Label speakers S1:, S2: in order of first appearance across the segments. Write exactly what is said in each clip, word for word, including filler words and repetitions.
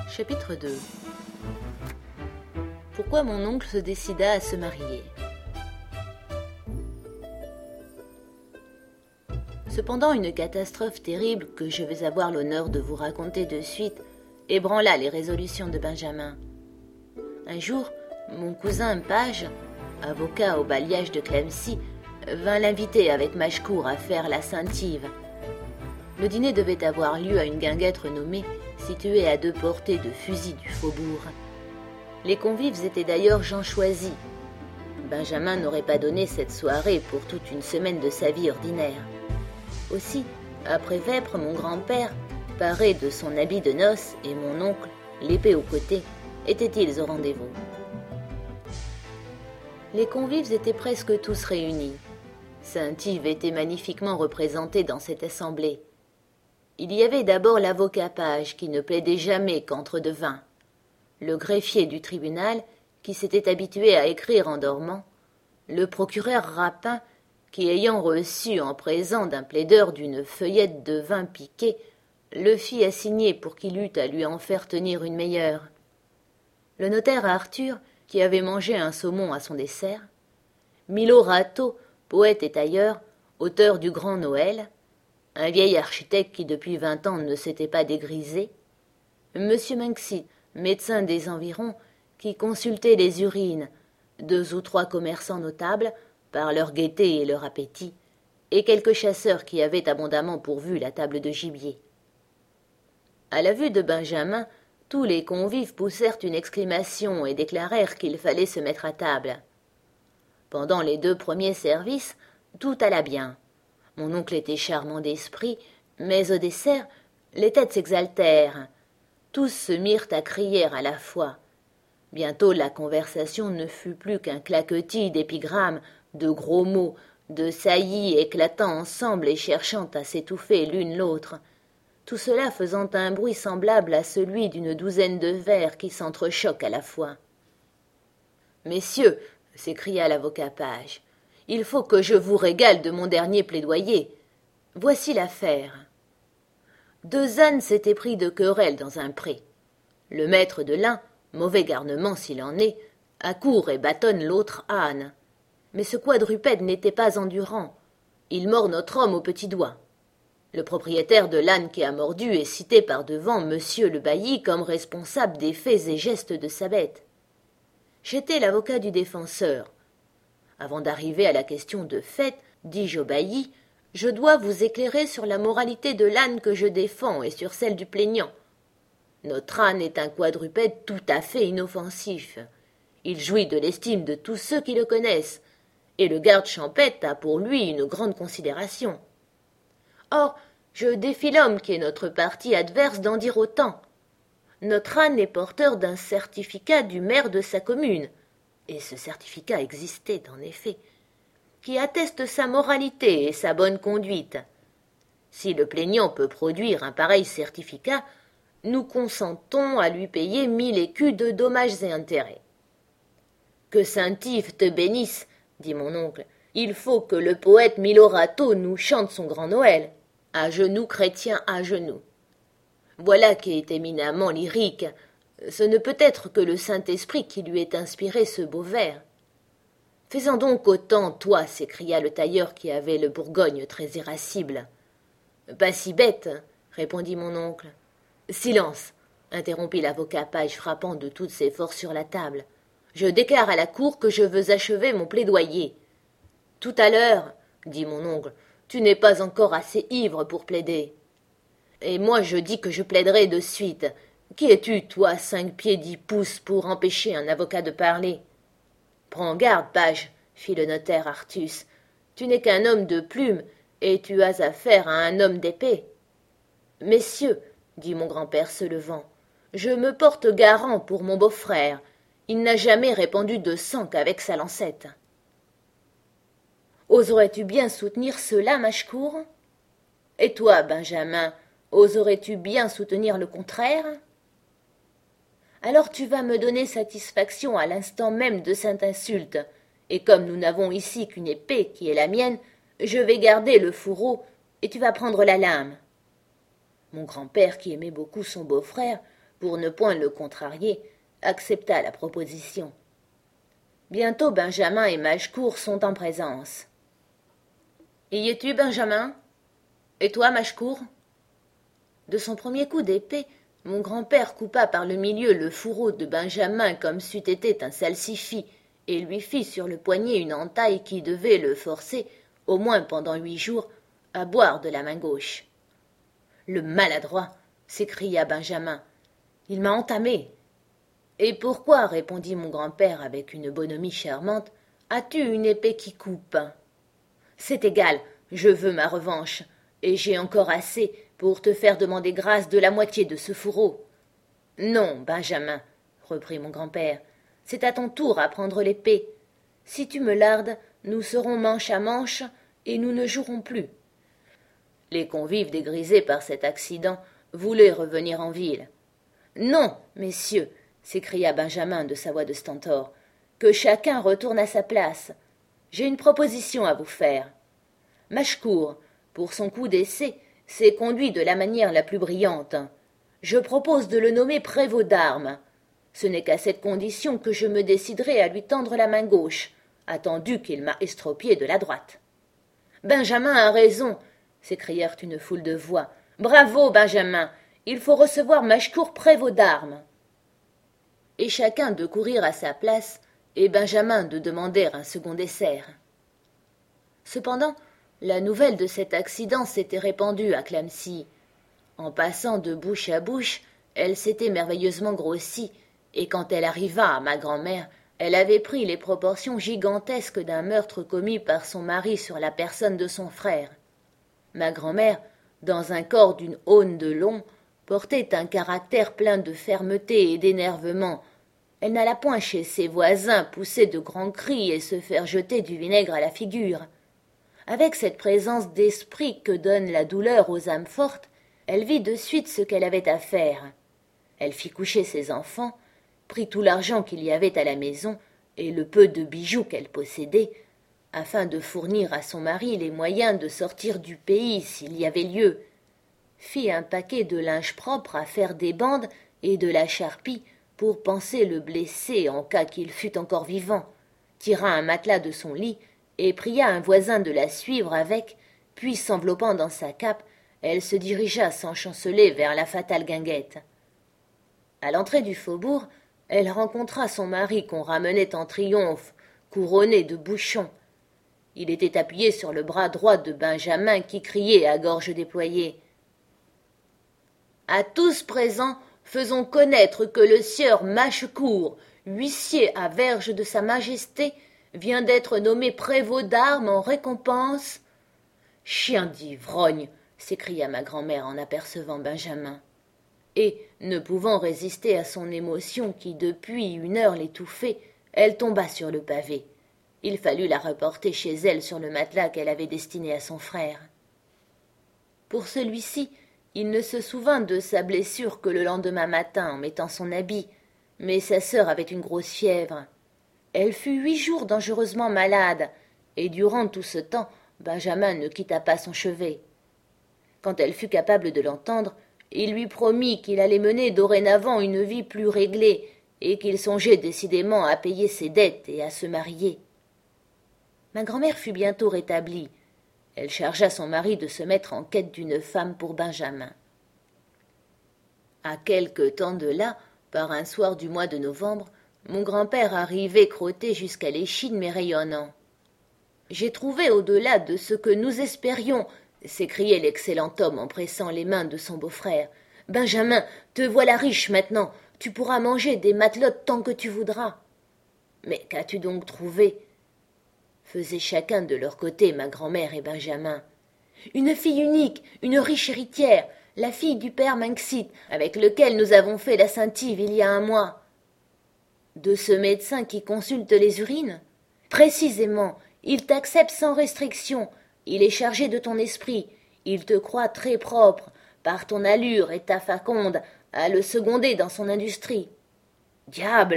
S1: Chapitre deux. Pourquoi mon oncle se décida à se marier. Cependant, une catastrophe terrible que je vais avoir l'honneur de vous raconter de suite ébranla les résolutions de Benjamin. Un jour, mon cousin Page, avocat au bailliage de Clemcy, vint l'inviter avec Machecoul à faire la Saint-Yves. Le dîner devait avoir lieu à une guinguette renommée, située à deux portées de fusil du faubourg. Les convives étaient d'ailleurs gens choisis. Benjamin n'aurait pas donné cette soirée pour toute une semaine de sa vie ordinaire. Aussi, après vêpres, mon grand-père, paré de son habit de noces, et mon oncle, l'épée au côté, étaient-ils au rendez-vous. Les convives étaient presque tous réunis. Saint-Yves était magnifiquement représenté dans cette assemblée. Il y avait d'abord l'avocat Page, qui ne plaidait jamais qu'entre devins, le greffier du tribunal, qui s'était habitué à écrire en dormant, le procureur Rapin, qui, ayant reçu en présent d'un plaideur d'une feuillette de vin piqué, le fit assigner pour qu'il eût à lui en faire tenir une meilleure, le notaire Arthur, qui avait mangé un saumon à son dessert, Milo Rateau, poète et tailleur, auteur du Grand Noël, un vieil architecte qui depuis vingt ans ne s'était pas dégrisé, Monsieur Manxy, médecin des environs, qui consultait les urines, deux ou trois commerçants notables, par leur gaieté et leur appétit, et quelques chasseurs qui avaient abondamment pourvu la table de gibier. À la vue de Benjamin, tous les convives poussèrent une exclamation et déclarèrent qu'il fallait se mettre à table. Pendant les deux premiers services, tout alla bien. Mon oncle était charmant d'esprit, mais au dessert, les têtes s'exaltèrent. Tous se mirent à crier à la fois. Bientôt la conversation ne fut plus qu'un claquetis d'épigrammes, de gros mots, de saillies éclatant ensemble et cherchant à s'étouffer l'une l'autre, tout cela faisant un bruit semblable à celui d'une douzaine de vers qui s'entrechoquent à la fois. « Messieurs, s'écria l'avocat Page, il faut que je vous régale de mon dernier plaidoyer. Voici l'affaire. Deux ânes s'étaient pris de querelle dans un pré. Le maître de l'un, mauvais garnement s'il en est, accourt et bâtonne l'autre âne. Mais ce quadrupède n'était pas endurant. Il mord notre homme au petit doigt. Le propriétaire de l'âne qui a mordu est cité par devant monsieur le bailli comme responsable des faits et gestes de sa bête. J'étais l'avocat du défenseur. Avant d'arriver à la question de fait, dis-je au bailli, je dois vous éclairer sur la moralité de l'âne que je défends et sur celle du plaignant. Notre âne est un quadrupède tout à fait inoffensif. Il jouit de l'estime de tous ceux qui le connaissent, et le garde champêtre a pour lui une grande considération. Or, je défie l'homme qui est notre parti adverse d'en dire autant. Notre âne est porteur d'un certificat du maire de sa commune, et ce certificat existait en effet, qui atteste sa moralité et sa bonne conduite. Si le plaignant peut produire un pareil certificat, nous consentons à lui payer mille écus de dommages et intérêts. « Que Saint-Yves te bénisse, dit mon oncle, il faut que le poète Milo Rateau nous chante son grand Noël. À genoux, chrétien, à genoux. Voilà qui est éminemment lyrique. Ce ne peut être que le Saint-Esprit qui lui ait inspiré ce beau vers. Fais-en donc autant, toi, s'écria le tailleur qui avait le Bourgogne très irascible. Pas si bête, répondit mon oncle. Silence, interrompit l'avocat Page frappant de toutes ses forces sur la table. Je déclare à la cour que je veux achever mon plaidoyer. Tout à l'heure, dit mon oncle, tu n'es pas encore assez ivre pour plaider. Et moi je dis que je plaiderai de suite. Qui es-tu, toi, cinq pieds dix pouces, pour empêcher un avocat de parler? Prends garde, Page, fit le notaire Artus. Tu n'es qu'un homme de plume, et tu as affaire à un homme d'épée. Messieurs, dit mon grand-père se levant, je me porte garant pour mon beau-frère. Il n'a jamais répandu de sang qu'avec sa lancette. Oserais-tu bien soutenir cela, Machecoul? Et toi, Benjamin, oserais-tu bien soutenir le contraire? Alors tu vas me donner satisfaction à l'instant même de cette insulte, et comme nous n'avons ici qu'une épée qui est la mienne, je vais garder le fourreau, et tu vas prendre la lame. Mon grand-père, qui aimait beaucoup son beau-frère, pour ne point le contrarier, accepta la proposition. Bientôt Benjamin et Machcourt sont en présence. « Y es-tu, Benjamin? Et toi, Machcourt ?» De son premier coup d'épée, mon grand-père coupa par le milieu le fourreau de Benjamin comme c'eût été un salsifis, et lui fit sur le poignet une entaille qui devait le forcer, au moins pendant huit jours, à boire de la main gauche. « Le maladroit !» s'écria Benjamin. « Il m'a entamé. »« Et pourquoi, répondit mon grand-père avec une bonhomie charmante, as-tu une épée qui coupe ? C'est égal, je veux ma revanche, et j'ai encore assez pour te faire demander grâce de la moitié de ce fourreau. »« Non, Benjamin, reprit mon grand-père, c'est à ton tour à prendre l'épée. Si tu me lardes, nous serons manche à manche, et nous ne jouerons plus. » Les convives dégrisés par cet accident voulaient revenir en ville. « Non, messieurs, s'écria Benjamin de sa voix de stentor, que chacun retourne à sa place. J'ai une proposition à vous faire. Machcourt, pour son coup d'essai, s'est conduit de la manière la plus brillante. Je propose de le nommer prévôt d'armes. Ce n'est qu'à cette condition que je me déciderai à lui tendre la main gauche, attendu qu'il m'a estropié de la droite. « Benjamin a raison !» s'écrièrent une foule de voix. « Bravo, Benjamin! Il faut recevoir Machcourt prévôt d'armes. » Et chacun de courir à sa place, et Benjamin de demander un second dessert. Cependant, la nouvelle de cet accident s'était répandue à Clamecy. En passant de bouche à bouche, elle s'était merveilleusement grossie, et quand elle arriva à ma grand-mère, elle avait pris les proportions gigantesques d'un meurtre commis par son mari sur la personne de son frère. Ma grand-mère, dans un corps d'une aune de long, portait un caractère plein de fermeté et d'énervement. Elle n'alla point chez ses voisins pousser de grands cris et se faire jeter du vinaigre à la figure. Avec cette présence d'esprit que donne la douleur aux âmes fortes, elle vit de suite ce qu'elle avait à faire. Elle fit coucher ses enfants, prit tout l'argent qu'il y avait à la maison et le peu de bijoux qu'elle possédait, afin de fournir à son mari les moyens de sortir du pays s'il y avait lieu, fit un paquet de linge propre à faire des bandes et de la charpie pour panser le blessé en cas qu'il fût encore vivant, tira un matelas de son lit et pria un voisin de la suivre avec, puis s'enveloppant dans sa cape, elle se dirigea sans chanceler vers la fatale guinguette. À l'entrée du faubourg, elle rencontra son mari qu'on ramenait en triomphe, couronné de bouchons. Il était appuyé sur le bras droit de Benjamin qui criait à gorge déployée. « À tous présents, faisons connaître que le sieur Machcourt, huissier à verge de sa majesté, vient d'être nommé prévôt d'armes en récompense. »« Chien d'ivrogne !» s'écria ma grand-mère en apercevant Benjamin. Et, ne pouvant résister à son émotion qui depuis une heure l'étouffait, elle tomba sur le pavé. Il fallut la reporter chez elle sur le matelas qu'elle avait destiné à son frère. Pour celui-ci, il ne se souvint de sa blessure que le lendemain matin en mettant son habit, mais sa sœur avait une grosse fièvre. Elle fut huit jours dangereusement malade, et durant tout ce temps, Benjamin ne quitta pas son chevet. Quand elle fut capable de l'entendre, il lui promit qu'il allait mener dorénavant une vie plus réglée, et qu'il songeait décidément à payer ses dettes et à se marier. Ma grand-mère fut bientôt rétablie. Elle chargea son mari de se mettre en quête d'une femme pour Benjamin. À quelque temps de là, par un soir du mois de novembre, mon grand-père arrivait crotté jusqu'à l'échine mais rayonnant. « J'ai trouvé au-delà de ce que nous espérions !» s'écriait l'excellent homme en pressant les mains de son beau-frère. « Benjamin, te voilà riche maintenant, tu pourras manger des matelotes tant que tu voudras. »« Mais qu'as-tu donc trouvé ?» faisaient chacun de leur côté ma grand-mère et Benjamin. « Une fille unique, une riche héritière, la fille du père Manxit, avec lequel nous avons fait la Saint-Yves il y a un mois. »« De ce médecin qui consulte les urines ? » ?»« Précisément, il t'accepte sans restriction, il est chargé de ton esprit, il te croit très propre, par ton allure et ta faconde, à le seconder dans son industrie. »« Diable !»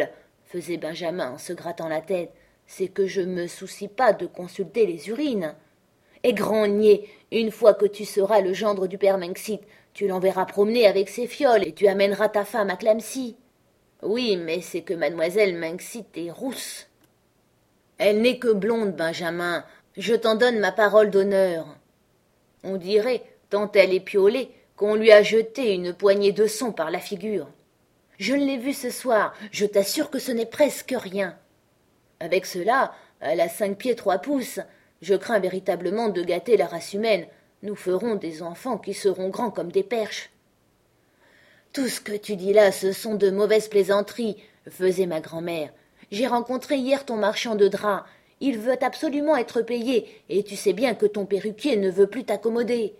S1: faisait Benjamin en se grattant la tête, « c'est que je me soucie pas de consulter les urines. Et grand niais, une fois que tu seras le gendre du père Manxit, tu l'enverras promener avec ses fioles et tu amèneras ta femme à Clamcy. Oui, mais c'est que mademoiselle Manxit est rousse. Elle n'est que blonde, Benjamin. Je t'en donne ma parole d'honneur. On dirait, tant elle est piolée, qu'on lui a jeté une poignée de son par la figure. Je l'ai vue ce soir, je t'assure que ce n'est presque rien. Avec cela, elle a cinq pieds trois pouces. Je crains véritablement de gâter la race humaine. Nous ferons des enfants qui seront grands comme des perches. Tout ce que tu dis là, ce sont de mauvaises plaisanteries, faisait ma grand-mère. J'ai rencontré hier ton marchand de draps. Il veut absolument être payé, et tu sais bien que ton perruquier ne veut plus t'accommoder.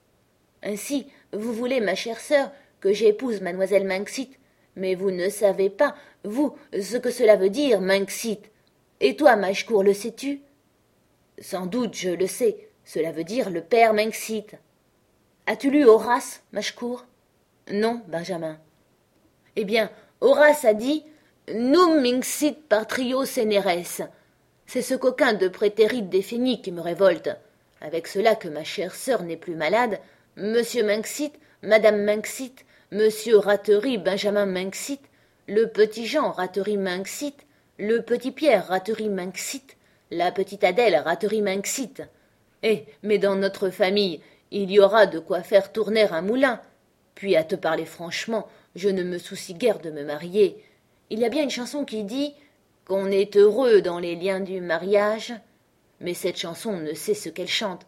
S1: Ainsi, vous voulez, ma chère sœur, que j'épouse mademoiselle Manxit, mais vous ne savez pas, vous, ce que cela veut dire, Manxit. Et toi, Machcourt, le sais-tu? Sans doute, je le sais. Cela veut dire le père Manxit. As-tu lu Horace, Machcourt? Non, Benjamin. Eh bien, Horace a dit « Num minxit patrio seneres ». C'est ce coquin de prétérite défini qui me révolte. Avec cela que ma chère sœur n'est plus malade, Monsieur Manxit, Madame Manxit, Monsieur Raterie Benjamin Manxit, le petit Jean Raterie Manxit, le petit Pierre Raterie Manxit, la petite Adèle Raterie Manxit. Eh, mais dans notre famille, il y aura de quoi faire tourner un moulin. Puis, à te parler franchement, je ne me soucie guère de me marier. Il y a bien une chanson qui dit qu'on est heureux dans les liens du mariage, mais cette chanson ne sait ce qu'elle chante.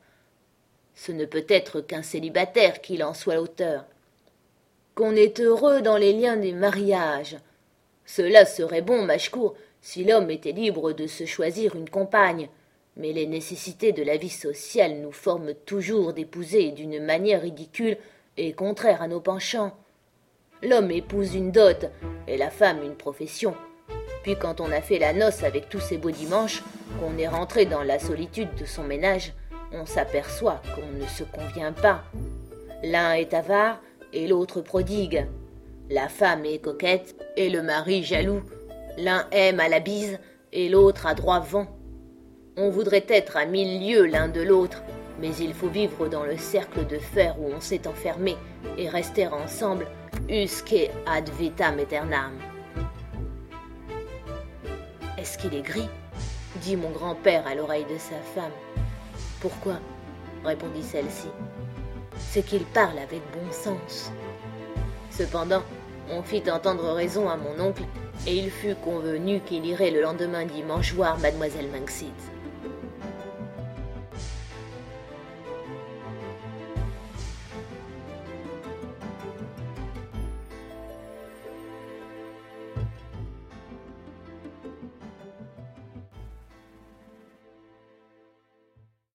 S1: Ce ne peut être qu'un célibataire qui en soit l'auteur. Qu'on est heureux dans les liens du mariage. Cela serait bon, Machcourt, si l'homme était libre de se choisir une compagne. Mais les nécessités de la vie sociale nous forment toujours d'épouser d'une manière ridicule et contraire à nos penchants. L'homme épouse une dot et la femme une profession. Puis quand on a fait la noce avec tous ces beaux dimanches, qu'on est rentré dans la solitude de son ménage, on s'aperçoit qu'on ne se convient pas. L'un est avare et l'autre prodigue. La femme est coquette et le mari jaloux. L'un aime à la bise et l'autre à droit vent. On voudrait être à mille lieues l'un de l'autre, mais il faut vivre dans le cercle de fer où on s'est enfermé et rester ensemble usque ad vitam aeternam. « Est-ce qu'il est gris ?» dit mon grand-père à l'oreille de sa femme. « Pourquoi ?» répondit celle-ci. « C'est qu'il parle avec bon sens. » Cependant, on fit entendre raison à mon oncle, et il fut convenu qu'il irait le lendemain dimanche voir mademoiselle Manxit.